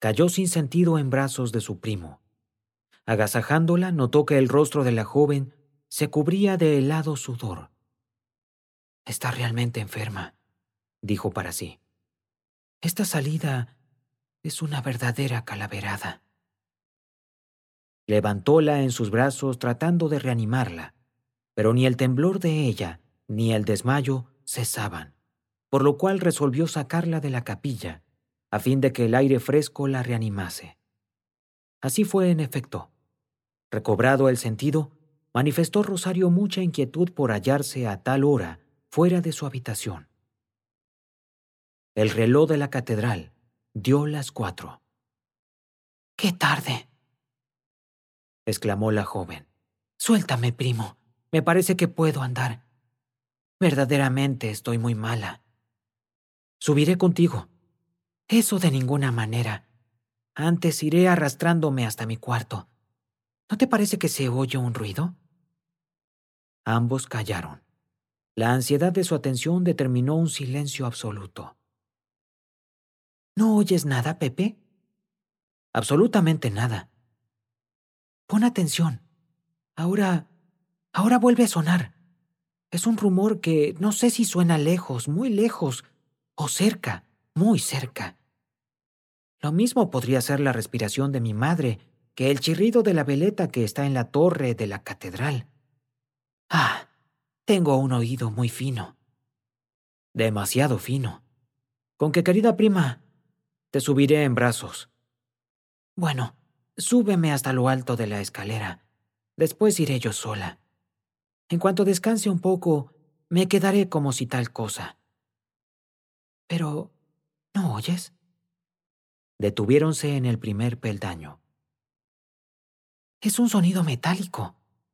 Cayó sin sentido en brazos de su primo. Agasajándola, notó que el rostro de la joven se cubría de helado sudor. «Está realmente enferma», dijo para sí. «Esta salida es una verdadera calaverada». Levantóla en sus brazos tratando de reanimarla, pero ni el temblor de ella ni el desmayo cesaban, por lo cual resolvió sacarla de la capilla, a fin de que el aire fresco la reanimase. Así fue en efecto. Recobrado el sentido, manifestó Rosario mucha inquietud por hallarse a tal hora fuera de su habitación. El reloj de la catedral dio las 4. «¡Qué tarde!», exclamó la joven. «Suéltame, primo. Me parece que puedo andar. Verdaderamente estoy muy mala». «Subiré contigo». «Eso de ninguna manera. Antes iré arrastrándome hasta mi cuarto. ¿No te parece que se oye un ruido?». Ambos callaron. La ansiedad de su atención determinó un silencio absoluto. «¿No oyes nada, Pepe?». «Absolutamente nada». «Pon atención. Ahora vuelve a sonar. Es un rumor que no sé si suena lejos, muy lejos, o cerca, muy cerca. Lo mismo podría ser la respiración de mi madre que el chirrido de la veleta que está en la torre de la catedral. Ah, tengo un oído muy fino. Demasiado fino. Con que, querida prima, te subiré en brazos». «Bueno, súbeme hasta lo alto de la escalera. Después iré yo sola. En cuanto descanse un poco, me quedaré como si tal cosa». «Pero, ¿no oyes?». Detuviéronse en el primer peldaño. «Es un sonido metálico».